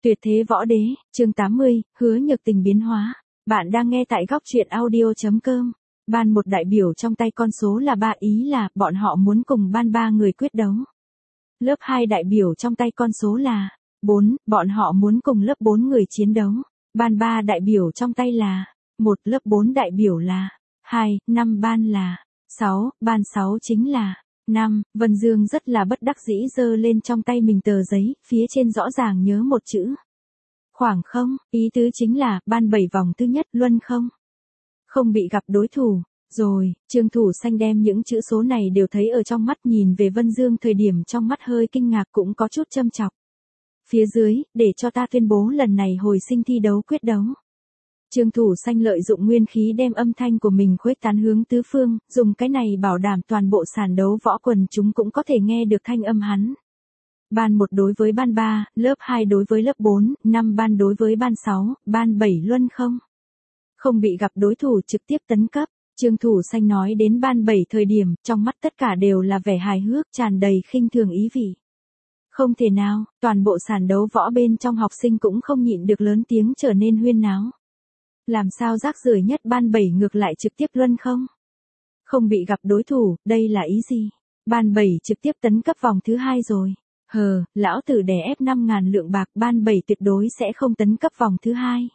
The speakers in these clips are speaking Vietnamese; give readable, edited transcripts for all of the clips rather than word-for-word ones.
Tuyệt thế võ đế, chương 80, hứa nhược tình biến hóa. Bạn đang nghe tại góc truyện audio.com. Ban một đại biểu trong tay con số là 3, ý là bọn họ muốn cùng ban 3 người quyết đấu. Lớp 2 đại biểu trong tay con số là 4, bọn họ muốn cùng lớp 4 người chiến đấu. Ban 3 đại biểu trong tay là 1, lớp 4 đại biểu là 2, 5, ban là 6, ban 6 chính là 5, Vân Dương rất là bất đắc dĩ giơ lên trong tay mình tờ giấy, phía trên rõ ràng nhớ một chữ. Khoảng không, ý tứ chính là, ban 7 vòng thứ nhất luân không. Không bị gặp đối thủ, rồi, Trương Thủ Xanh đem những chữ số này đều thấy ở trong mắt, nhìn về Vân Dương thời điểm trong mắt hơi kinh ngạc cũng có chút châm chọc. Phía dưới, để cho ta tuyên bố lần này hồi sinh thi đấu quyết đấu. Trương Thủ Xanh lợi dụng nguyên khí đem âm thanh của mình khuếch tán hướng tứ phương, dùng cái này bảo đảm toàn bộ sàn đấu võ quần chúng cũng có thể nghe được thanh âm hắn. Ban 1 đối với ban 3, lớp 2 đối với lớp 4, 5 ban đối với ban 6, ban 7 luân không. Không bị gặp đối thủ trực tiếp tấn cấp. Trương Thủ Xanh nói đến ban 7 thời điểm, trong mắt tất cả đều là vẻ hài hước, tràn đầy khinh thường ý vị. Không thể nào, toàn bộ sàn đấu võ bên trong học sinh cũng không nhịn được lớn tiếng trở nên huyên náo. Làm sao rác rưởi nhất ban 7 ngược lại trực tiếp luân không? Không bị gặp đối thủ, đây là ý gì? Ban 7 trực tiếp tấn cấp vòng thứ 2 rồi. Lão tử đè ép 5.000 lượng bạc, ban 7 tuyệt đối sẽ không tấn cấp vòng thứ 2.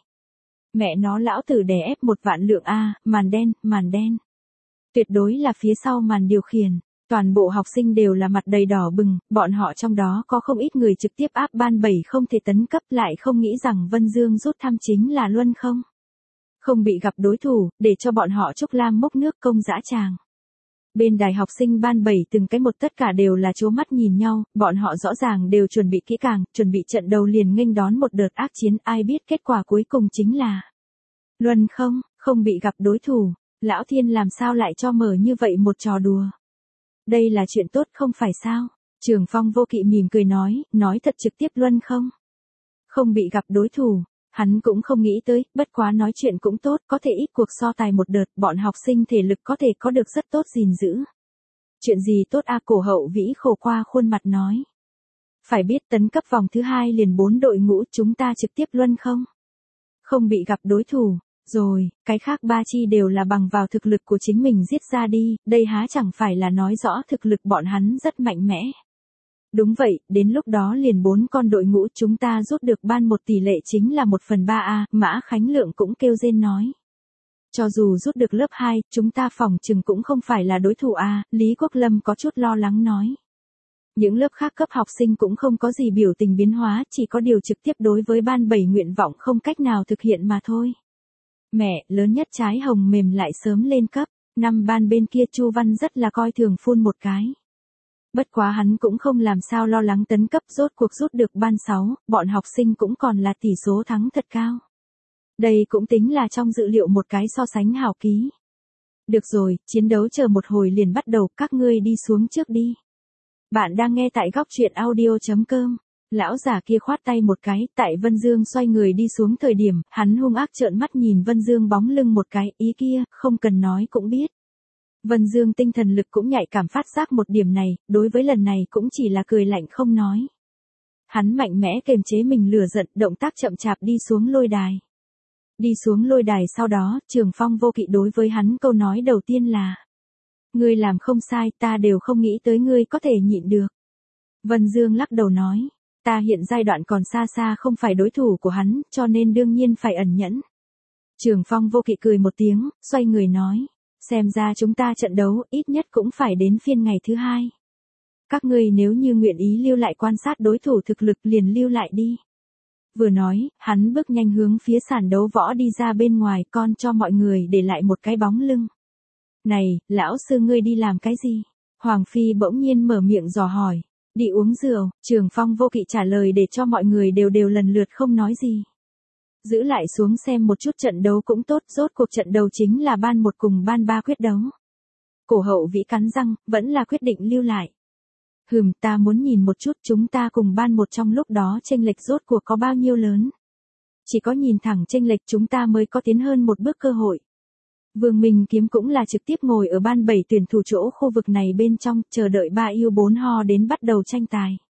Mẹ nó, lão tử đè ép 1 vạn lượng a, màn đen. Tuyệt đối là phía sau màn điều khiển. Toàn bộ học sinh đều là mặt đầy đỏ bừng, bọn họ trong đó có không ít người trực tiếp áp ban 7 không thể tấn cấp, lại không nghĩ rằng Vân Dương rút thăm chính là luân không. Không bị gặp đối thủ, để cho bọn họ Trúc Lam múc nước công dã tràng. Bên đài học sinh ban 7 từng cái một tất cả đều là trố mắt nhìn nhau, bọn họ rõ ràng đều chuẩn bị kỹ càng, chuẩn bị trận đầu liền nghênh đón một đợt ác chiến, ai biết kết quả cuối cùng chính là luân không bị gặp đối thủ. Lão Thiên làm sao lại cho mở như vậy một trò đùa. Đây là chuyện tốt không phải sao? Trường Phong Vô Kỵ mỉm cười nói thật trực tiếp luân không bị gặp đối thủ. Hắn cũng không nghĩ tới, bất quá nói chuyện cũng tốt, có thể ít cuộc so tài một đợt, bọn học sinh thể lực có thể có được rất tốt gìn giữ. Chuyện gì tốt a, Cổ Hậu Vĩ khổ qua khuôn mặt nói. Phải biết tấn cấp vòng thứ 2 liền 4 đội ngũ, chúng ta trực tiếp luân không bị gặp đối thủ. Rồi, cái khác 3 chi đều là bằng vào thực lực của chính mình giết ra đi, đây há chẳng phải là nói rõ thực lực bọn hắn rất mạnh mẽ. Đúng vậy, đến lúc đó liền 4 con đội ngũ chúng ta rút được ban 1 tỷ lệ chính là 1/3 a, Mã Khánh Lượng cũng kêu rên nói. Cho dù rút được lớp 2, chúng ta phòng chừng cũng không phải là đối thủ a, Lý Quốc Lâm có chút lo lắng nói. Những lớp khác cấp học sinh cũng không có gì biểu tình biến hóa, chỉ có điều trực tiếp đối với ban 7 nguyện vọng không cách nào thực hiện mà thôi. Mẹ, lớn nhất trái hồng mềm lại sớm lên cấp, 5 ban bên kia Chu Văn rất là coi thường phun một cái. Bất quá hắn cũng không làm sao lo lắng tấn cấp, rốt cuộc rút được ban 6, bọn học sinh cũng còn là tỷ số thắng thật cao. Đây cũng tính là trong dự liệu một cái so sánh hảo ký. Được rồi, chiến đấu chờ một hồi liền bắt đầu, các ngươi đi xuống trước đi. Bạn đang nghe tại góc truyện audio.com. Lão già kia khoát tay một cái, tại Vân Dương xoay người đi xuống thời điểm, hắn hung ác trợn mắt nhìn Vân Dương bóng lưng một cái, ý kia, không cần nói cũng biết. Vân Dương tinh thần lực cũng nhạy cảm phát giác một điểm này, đối với lần này cũng chỉ là cười lạnh không nói. Hắn mạnh mẽ kềm chế mình lửa giận, động tác chậm chạp đi xuống lôi đài. Đi xuống lôi đài sau đó, Trường Phong Vô Kỵ đối với hắn câu nói đầu tiên là: ngươi làm không sai, ta đều không nghĩ tới ngươi có thể nhịn được. Vân Dương lắc đầu nói, ta hiện giai đoạn còn xa xa không phải đối thủ của hắn, cho nên đương nhiên phải ẩn nhẫn. Trường Phong Vô Kỵ cười một tiếng, xoay người nói, xem ra chúng ta trận đấu ít nhất cũng phải đến phiên ngày thứ 2. Các ngươi nếu như nguyện ý lưu lại quan sát đối thủ thực lực liền lưu lại đi. Vừa nói, hắn bước nhanh hướng phía sàn đấu võ đi ra bên ngoài, con cho mọi người để lại một cái bóng lưng. Này, lão sư ngươi đi làm cái gì? Hoàng Phi bỗng nhiên mở miệng dò hỏi. Đi uống rượu, Trường Phong Vô Kỵ trả lời để cho mọi người đều lần lượt không nói gì. Giữ lại xuống xem một chút trận đấu cũng tốt, rốt cuộc trận đấu chính là ban 1 cùng ban 3 quyết đấu. Cổ Hậu Vĩ cắn răng, vẫn là quyết định lưu lại. Ta muốn nhìn một chút chúng ta cùng ban 1 trong lúc đó chênh lệch rốt cuộc có bao nhiêu lớn. Chỉ có nhìn thẳng chênh lệch chúng ta mới có tiến hơn một bước cơ hội. Vương Minh Kiếm cũng là trực tiếp ngồi ở ban 7 tuyển thủ chỗ khu vực này bên trong, chờ đợi 3 yêu 4 ho đến bắt đầu tranh tài.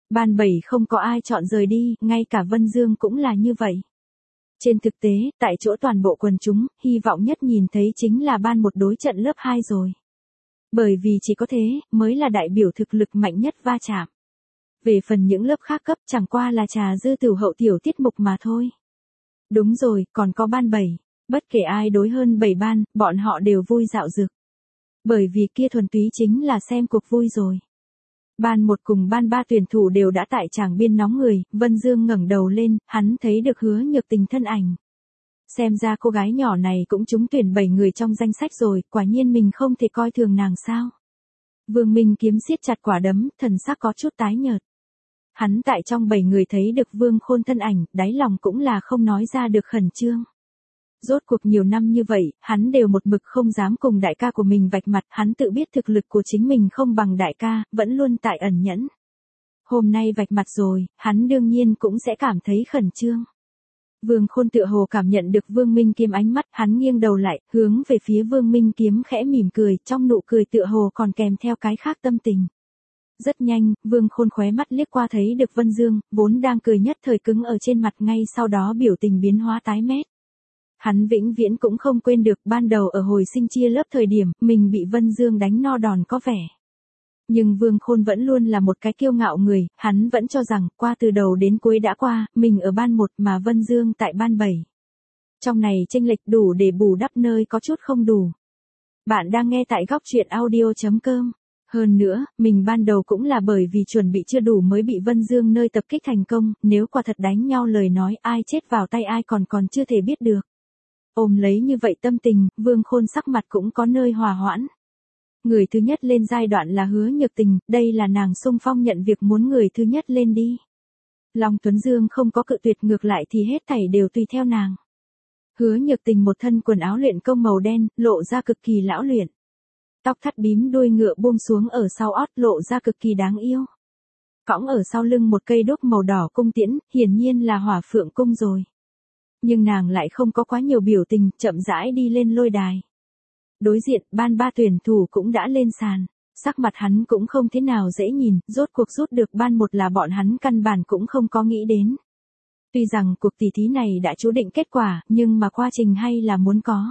Ban 7 không có ai chọn rời đi, ngay cả Vân Dương cũng là như vậy. Trên thực tế, tại chỗ toàn bộ quần chúng, hy vọng nhất nhìn thấy chính là ban 1 đối trận lớp 2 rồi. Bởi vì chỉ có thế, mới là đại biểu thực lực mạnh nhất va chạm. Về phần những lớp khác cấp chẳng qua là trà dư tiểu hậu tiểu tiết mục mà thôi. Đúng rồi, còn có ban 7. Bất kể ai đối hơn 7 ban, bọn họ đều vui dạo dực. Bởi vì kia thuần túy chính là xem cuộc vui rồi. Ban 1 cùng ban 3 tuyển thủ đều đã tại tràng biên nóng người, Vân Dương ngẩng đầu lên, hắn thấy được Hứa Nhược Tình thân ảnh. Xem ra cô gái nhỏ này cũng trúng tuyển 7 người trong danh sách rồi, quả nhiên mình không thể coi thường nàng sao. Vương Minh Kiếm siết chặt quả đấm, thần sắc có chút tái nhợt. Hắn tại trong 7 người thấy được Vương Khôn thân ảnh, đáy lòng cũng là không nói ra được khẩn trương. Rốt cuộc nhiều năm như vậy, hắn đều một mực không dám cùng đại ca của mình vạch mặt, hắn tự biết thực lực của chính mình không bằng đại ca, vẫn luôn tại ẩn nhẫn. Hôm nay vạch mặt rồi, hắn đương nhiên cũng sẽ cảm thấy khẩn trương. Vương Khôn tựa hồ cảm nhận được Vương Minh Kiếm ánh mắt, hắn nghiêng đầu lại, hướng về phía Vương Minh Kiếm khẽ mỉm cười, trong nụ cười tựa hồ còn kèm theo cái khác tâm tình. Rất nhanh, Vương Khôn khóe mắt liếc qua thấy được Vân Dương, vốn đang cười nhất thời cứng ở trên mặt, ngay sau đó biểu tình biến hóa tái mét. Hắn vĩnh viễn cũng không quên được ban đầu ở hồi sinh chia lớp thời điểm, mình bị Vân Dương đánh no đòn có vẻ. Nhưng Vương Khôn vẫn luôn là một cái kiêu ngạo người, hắn vẫn cho rằng, qua từ đầu đến cuối đã qua, mình ở ban 1 mà Vân Dương tại ban 7. Trong này chênh lệch đủ để bù đắp nơi có chút không đủ. Bạn đang nghe tại góc truyện audio.com. Hơn nữa, mình ban đầu cũng là bởi vì chuẩn bị chưa đủ mới bị Vân Dương nơi tập kích thành công, nếu quả thật đánh nhau lời nói ai chết vào tay ai còn chưa thể biết được. Ôm lấy như vậy tâm tình, Vương Khôn sắc mặt cũng có nơi hòa hoãn. Người thứ nhất lên giai đoạn là Hứa Nhược Tình, đây là nàng xung phong nhận việc muốn người thứ nhất lên đi. Long Tuấn Dương không có cự tuyệt, ngược lại thì hết thảy đều tùy theo nàng. Hứa Nhược Tình một thân quần áo luyện công màu đen, lộ ra cực kỳ lão luyện. Tóc thắt bím đuôi ngựa buông xuống ở sau ót, lộ ra cực kỳ đáng yêu. Cõng ở sau lưng một cây đúc màu đỏ cung tiễn, hiển nhiên là Hỏa Phượng cung rồi. Nhưng nàng lại không có quá nhiều biểu tình, chậm rãi đi lên lôi đài. Đối diện, ban 3 tuyển thủ cũng đã lên sàn. Sắc mặt hắn cũng không thế nào dễ nhìn, rốt cuộc rút được ban 1 là bọn hắn căn bản cũng không có nghĩ đến. Tuy rằng cuộc tỷ thí này đã chú định kết quả, nhưng mà quá trình hay là muốn có.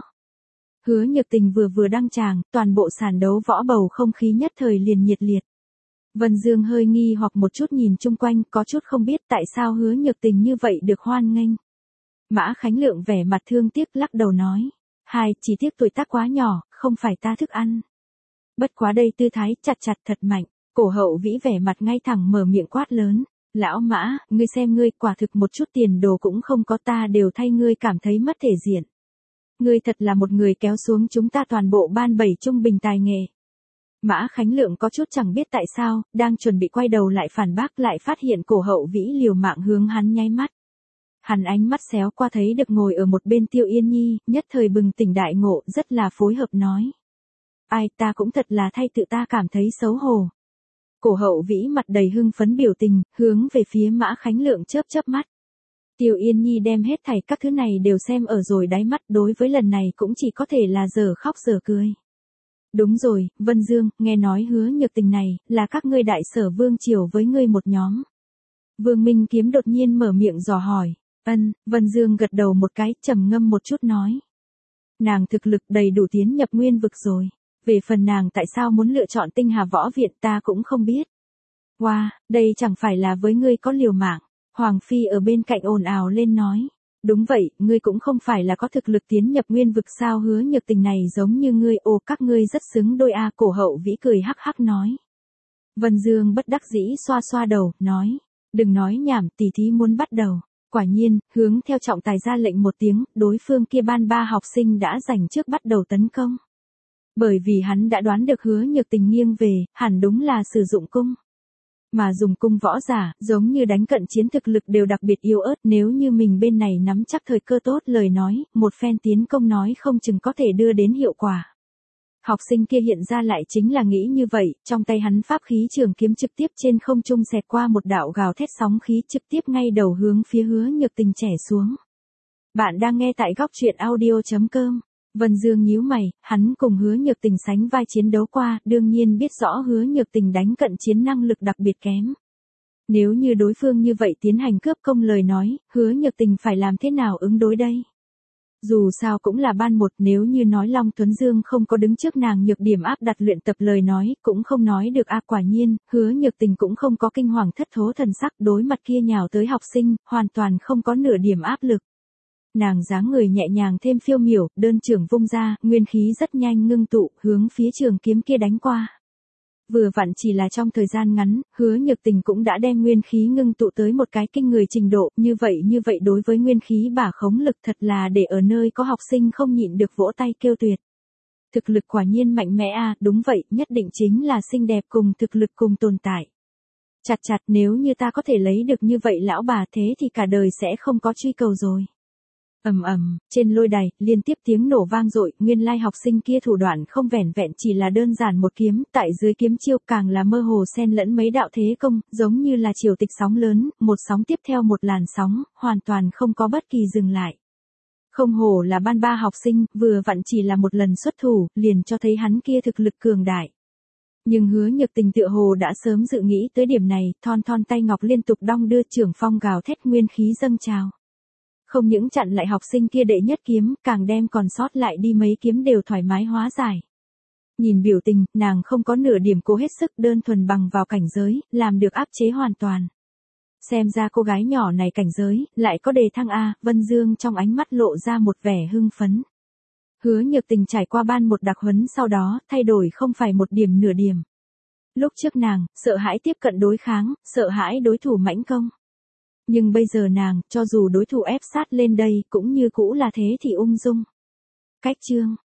Hứa Nhược Tình vừa đăng tràng, toàn bộ sàn đấu võ bầu không khí nhất thời liền nhiệt liệt. Vân Dương hơi nghi hoặc một chút nhìn chung quanh, có chút không biết tại sao Hứa Nhược Tình như vậy được hoan nghênh. Mã Khánh Lượng vẻ mặt thương tiếc lắc đầu nói. Chỉ tiếc tuổi tác quá nhỏ, không phải ta thức ăn. Bất quá đây tư thái chặt thật mạnh, Cổ Hậu Vĩ vẻ mặt ngay thẳng mở miệng quát lớn. Lão Mã, ngươi xem ngươi quả thực một chút tiền đồ cũng không có, ta đều thay ngươi cảm thấy mất thể diện. Ngươi thật là một người kéo xuống chúng ta toàn bộ ban 7 trung bình tài nghệ. Mã Khánh Lượng có chút chẳng biết tại sao, đang chuẩn bị quay đầu lại phản bác lại phát hiện Cổ Hậu Vĩ liều mạng hướng hắn nháy mắt. Hắn ánh mắt xéo qua thấy được ngồi ở một bên Tiêu Yên Nhi, nhất thời bừng tỉnh đại ngộ, rất là phối hợp nói. Ai, ta cũng thật là thay tự ta cảm thấy xấu hổ. Cổ Hậu Vĩ mặt đầy hưng phấn biểu tình, hướng về phía Mã Khánh Lượng chớp mắt. Tiêu Yên Nhi đem hết thảy các thứ này đều xem ở rồi đáy mắt, đối với lần này cũng chỉ có thể là dở khóc dở cười. Đúng rồi, Vân Dương, nghe nói Hứa Nhược Tình này, là các ngươi Đại Sở Vương Triều với ngươi một nhóm. Vương Minh Kiếm đột nhiên mở miệng dò hỏi. Vân Dương gật đầu một cái, trầm ngâm một chút nói. Nàng thực lực đầy đủ tiến nhập nguyên vực rồi. Về phần nàng tại sao muốn lựa chọn Tinh Hà Võ Viện ta cũng không biết. Wow, đây chẳng phải là với ngươi có liều mạng. Hoàng Phi ở bên cạnh ồn ào lên nói. Đúng vậy, ngươi cũng không phải là có thực lực tiến nhập nguyên vực sao? Hứa Nhược Tình này giống như ngươi, các ngươi rất xứng đôi a. Cổ Hậu Vĩ cười hắc hắc nói. Vân Dương bất đắc dĩ xoa đầu, nói. Đừng nói nhảm, tỷ thí muốn bắt đầu. Quả nhiên, hướng theo trọng tài ra lệnh một tiếng, đối phương kia ban 3 học sinh đã giành trước bắt đầu tấn công. Bởi vì hắn đã đoán được Hứa Nhược Tình nghiêng về, hẳn đúng là sử dụng cung. Mà dùng cung võ giả, giống như đánh cận chiến thực lực đều đặc biệt yếu ớt, nếu như mình bên này nắm chắc thời cơ tốt lời nói, một phen tiến công nói không chừng có thể đưa đến hiệu quả. Học sinh kia hiện ra lại chính là nghĩ như vậy, trong tay hắn pháp khí trường kiếm trực tiếp trên không trung xẹt qua một đạo gào thét sóng khí trực tiếp ngay đầu hướng phía Hứa Nhược Tình chẻ xuống. Bạn đang nghe tại góc truyện audio.com. Vân Dương nhíu mày, hắn cùng Hứa Nhược Tình sánh vai chiến đấu qua, đương nhiên biết rõ Hứa Nhược Tình đánh cận chiến năng lực đặc biệt kém. Nếu như đối phương như vậy tiến hành cướp công lời nói, Hứa Nhược Tình phải làm thế nào ứng đối đây? Dù sao cũng là ban một, nếu như nói Long Tuấn Dương không có đứng trước nàng nhược điểm áp đặt luyện tập lời nói, cũng không nói được quả nhiên, Hứa Nhược Tình cũng không có kinh hoàng thất thố thần sắc, đối mặt kia nhào tới học sinh, hoàn toàn không có nửa điểm áp lực. Nàng dáng người nhẹ nhàng thêm phiêu miểu, đơn trưởng vung ra, nguyên khí rất nhanh ngưng tụ, hướng phía trường kiếm kia đánh qua. Vừa vặn chỉ là trong thời gian ngắn, Hứa Nhược Tình cũng đã đem nguyên khí ngưng tụ tới một cái kinh người trình độ, như vậy đối với nguyên khí bả khống lực thật là để ở nơi có học sinh không nhịn được vỗ tay kêu tuyệt. Thực lực quả nhiên mạnh mẽ đúng vậy, nhất định chính là xinh đẹp cùng thực lực cùng tồn tại. Chặt nếu như ta có thể lấy được như vậy lão bà thế thì cả đời sẽ không có truy cầu rồi. Trên lôi đài, liên tiếp tiếng nổ vang dội, nguyên lai học sinh kia thủ đoạn không vẻn vẹn chỉ là đơn giản một kiếm, tại dưới kiếm chiêu càng là mơ hồ xen lẫn mấy đạo thế công, giống như là triều tịch sóng lớn, một sóng tiếp theo một làn sóng, hoàn toàn không có bất kỳ dừng lại. Không hổ là ban ba học sinh, vừa vặn chỉ là một lần xuất thủ, liền cho thấy hắn kia thực lực cường đại. Nhưng Hứa Nhược Tình tựa hồ đã sớm dự nghĩ tới điểm này, thon tay ngọc liên tục đong đưa, trưởng phong gào thét, nguyên khí dâng trào. Không những chặn lại học sinh kia đệ nhất kiếm, càng đem còn sót lại đi mấy kiếm đều thoải mái hóa giải. Nhìn biểu tình, nàng không có nửa điểm cố hết sức, đơn thuần bằng vào cảnh giới, làm được áp chế hoàn toàn. Xem ra cô gái nhỏ này cảnh giới, lại có đề thăng Vân Dương trong ánh mắt lộ ra một vẻ hưng phấn. Hứa Nhược Tình trải qua ban một đặc huấn sau đó, thay đổi không phải một điểm nửa điểm. Lúc trước nàng, sợ hãi tiếp cận đối kháng, sợ hãi đối thủ mãnh công. Nhưng bây giờ nàng, cho dù đối thủ ép sát lên đây, cũng như cũ là thế thì ung dung. Cách chương